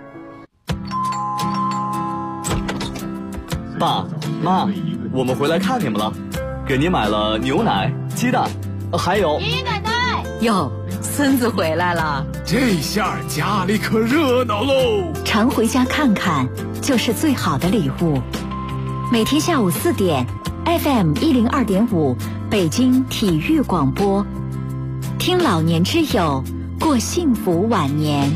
爸妈，我们回来看你们了，给您买了牛奶、鸡蛋，还有爷爷奶奶哟孙子回来了， 这下家里可热闹喽！ 常回家看看，就是最好的礼物。每天下午4点 ，FM 102.5，北京体育广播，听老年之友，过幸福晚年。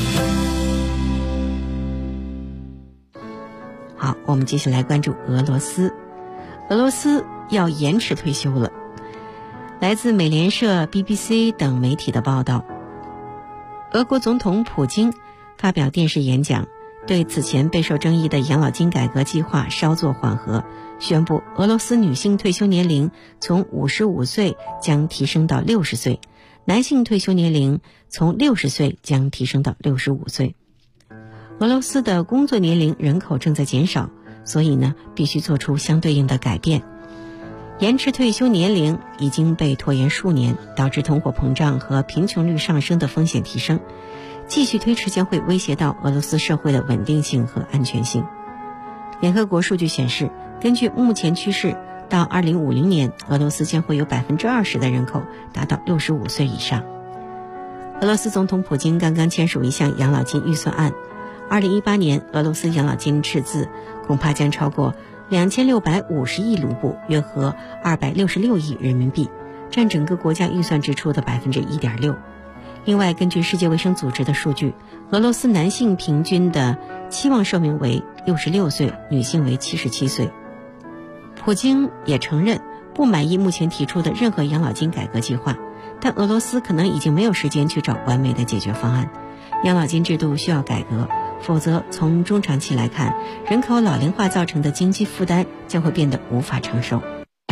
好，我们接下来关注俄罗斯。俄罗斯要延迟退休了。来自美联社、BBC 等媒体的报道，俄国总统普京发表电视演讲，对此前备受争议的养老金改革计划稍作缓和，宣布俄罗斯女性退休年龄从55岁将提升到60岁，男性退休年龄从60岁将提升到65岁。俄罗斯的工作年龄人口正在减少，所以呢，必须做出相对应的改变。延迟退休年龄已经被拖延数年，导致通货膨胀和贫穷率上升的风险提升。继续推迟将会威胁到俄罗斯社会的稳定性和安全性。联合国数据显示，根据目前趋势，到2050年，俄罗斯将会有20%的人口达到65岁以上。俄罗斯总统普京刚刚签署一项养老金预算案，2018年俄罗斯养老金赤字恐怕将超过2650亿卢布，约合266亿人民币，占整个国家预算支出的1.6%。另外，根据世界卫生组织的数据，俄罗斯男性平均的期望寿命为66岁，女性为77岁。普京也承认不满意目前提出的任何养老金改革计划，但俄罗斯可能已经没有时间去找完美的解决方案。养老金制度需要改革，否则从中长期来看，人口老龄化造成的经济负担将会变得无法承受。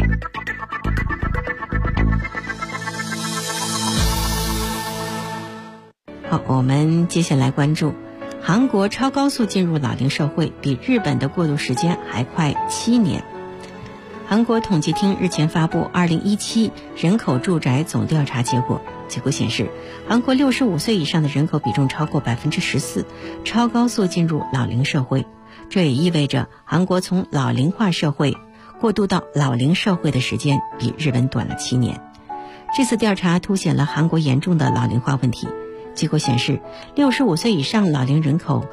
好，我们接下来关注韩国超高速进入老龄社会，比日本的过渡时间还快7年。韩国统计厅日前发布2017人口住宅总调查结果，结果显示，韩国65岁以上的人口比重超过14%，超高速进入老龄社会。这也意味着韩国从老龄化社会过渡到老龄社会的时间比日本短了7年。这次调查凸显了韩国严重的老龄化问题。结果显示，65岁以上老龄人口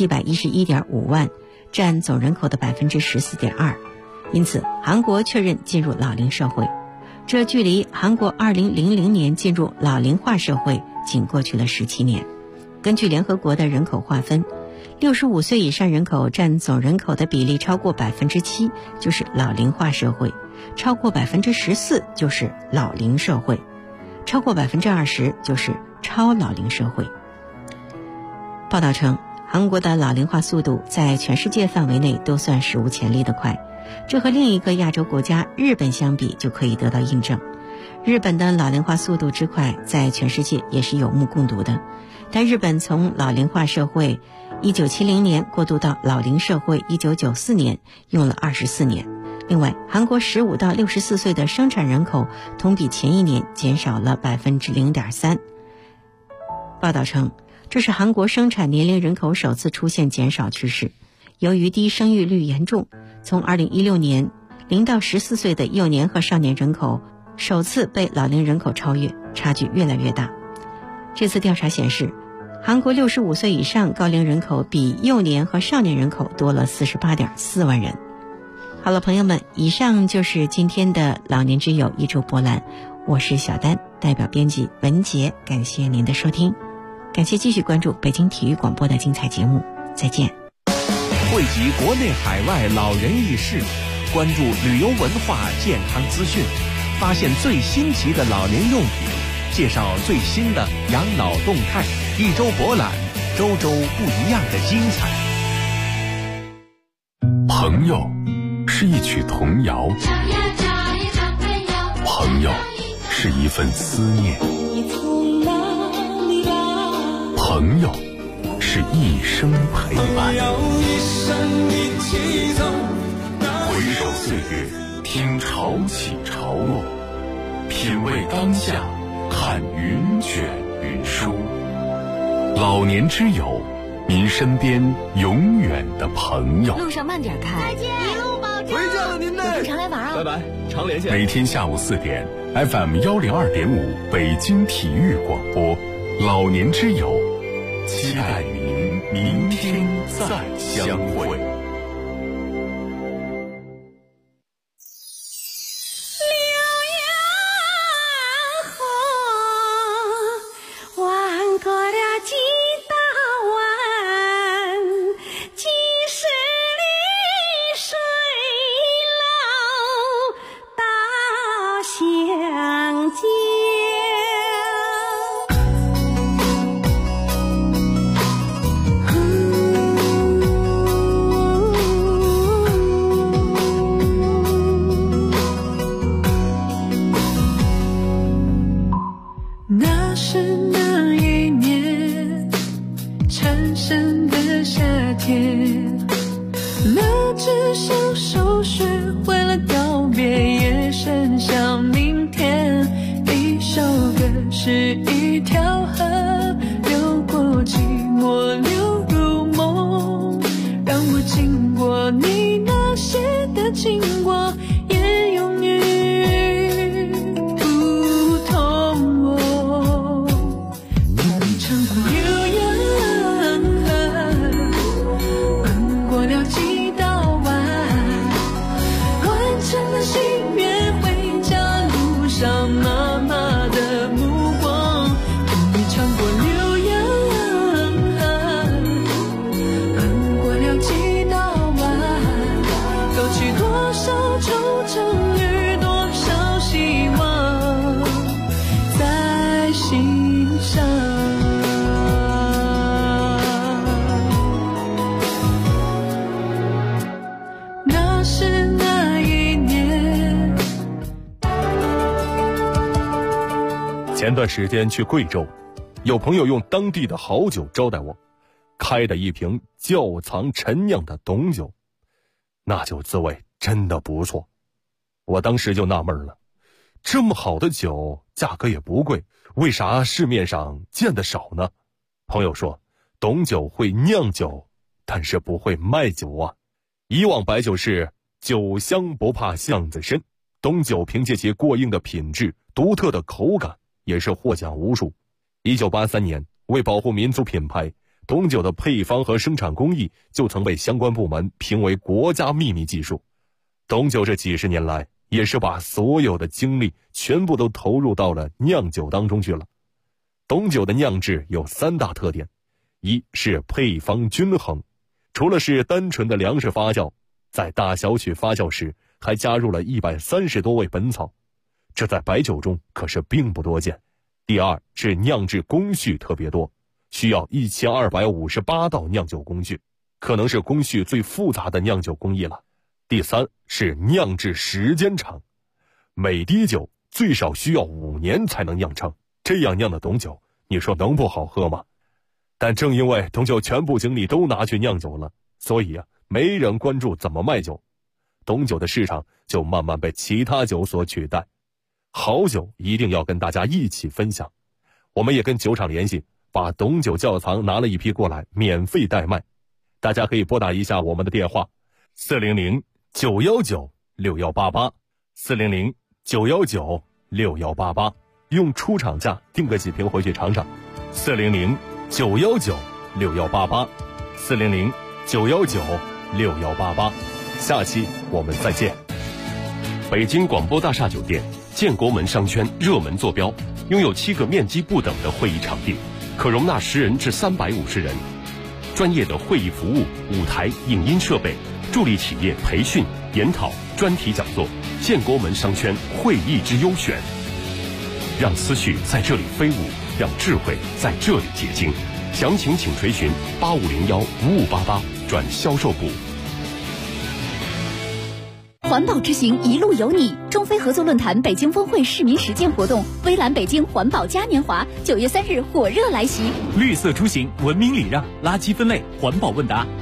711.5万，占总人口的14.2%。因此，韩国确认进入老龄社会，这距离韩国2000年进入老龄化社会仅过去了17年。根据联合国的人口划分，65岁以上人口占总人口的比例超过7%，就是老龄化社会；超过14%就是老龄社会；超过20%就是超老龄社会。报道称，韩国的老龄化速度在全世界范围内都算史无前例的快，这和另一个亚洲国家日本相比就可以得到印证。日本的老龄化速度之快在全世界也是有目共睹的，但日本从老龄化社会1970年过渡到老龄社会1994年用了24年。另外，韩国15到64岁的生产人口同比前一年减少了0.3%。报道称，这是韩国生产年龄人口首次出现减少趋势。由于低生育率严重，从2016年0到14岁的幼年和少年人口首次被老龄人口超越，差距越来越大。这次调查显示，韩国65岁以上高龄人口比幼年和少年人口多了48.4万人。好了，朋友们，以上就是今天的老年之友一周博览，我是小丹，代表编辑文杰，感谢您的收听，感谢继续关注北京体育广播的精彩节目，再见。 汇集国内海外老人轶事，关注旅游文化健康资讯，发现最新奇的老年用品，介绍最新的养老动态，一周博览，周周不一样的精彩。 朋友是一曲童谣，朋友是一份思念，朋友是一生陪伴。回首岁月，听潮起潮落，品味当下，看云卷云舒。老年之友，您身边永远的朋友。 路上慢点开， 再见，一路保重。 回见了您嘞， 常来玩啊！ 拜拜，常联系。 每天下午4点 FM102.5北京体育广播，老年之友，期待您明天再相会。 前段时间去贵州，有朋友用当地的好酒招待我，开的一瓶窖藏陈酿的董酒，那酒滋味真的不错。我当时就纳闷了，这么好的酒价格也不贵，为啥市面上见得少呢？朋友说，董酒会酿酒，但是不会卖酒啊。以往白酒是酒香不怕巷子深，董酒凭借其过硬的品质、独特的口感，也是获奖无数。1983年，为保护民族品牌，董酒的配方和生产工艺就曾被相关部门评为国家秘密技术。董酒这几十年来，也是把所有的精力全部都投入到了酿酒当中去了。董酒的酿制有3大特点：一是配方均衡，除了是单纯的粮食发酵，在大小曲发酵时还加入了130多味本草，这在白酒中可是并不多见。第二是酿制工序特别多，需要1258道酿酒工序，可能是工序最复杂的酿酒工艺了。第三是酿制时间长，每滴酒最少需要5年才能酿成，这样酿的董酒，你说能不好喝吗？但正因为董酒全部精力都拿去酿酒了，所以没人关注怎么卖酒，董酒的市场就慢慢被其他酒所取代。好酒一定要跟大家一起分享，我们也跟酒厂联系，把董酒窖藏拿了一批过来，免费代卖。大家可以拨打一下我们的电话400-919-6188 400-919-6188，用出厂价订个几瓶回去尝尝。400-919-6188 400-919-6188，下期我们再见。 北京广播大厦酒店建国门商圈热门坐标，拥有7个面积不等的会议场地，可容纳10人至350人。专业的会议服务、舞台、影音设备，助力企业培训、研讨、专题讲座。建国门商圈会议之优选，让思绪在这里飞舞，让智慧在这里结晶。详情请垂询8501-5588转销售部。 环保之行一路有你，中非合作论坛北京峰会市民实践活动，微蓝北京环保嘉年华9月3日火热来袭。 绿色出行，文明礼让，垃圾分类，环保问答。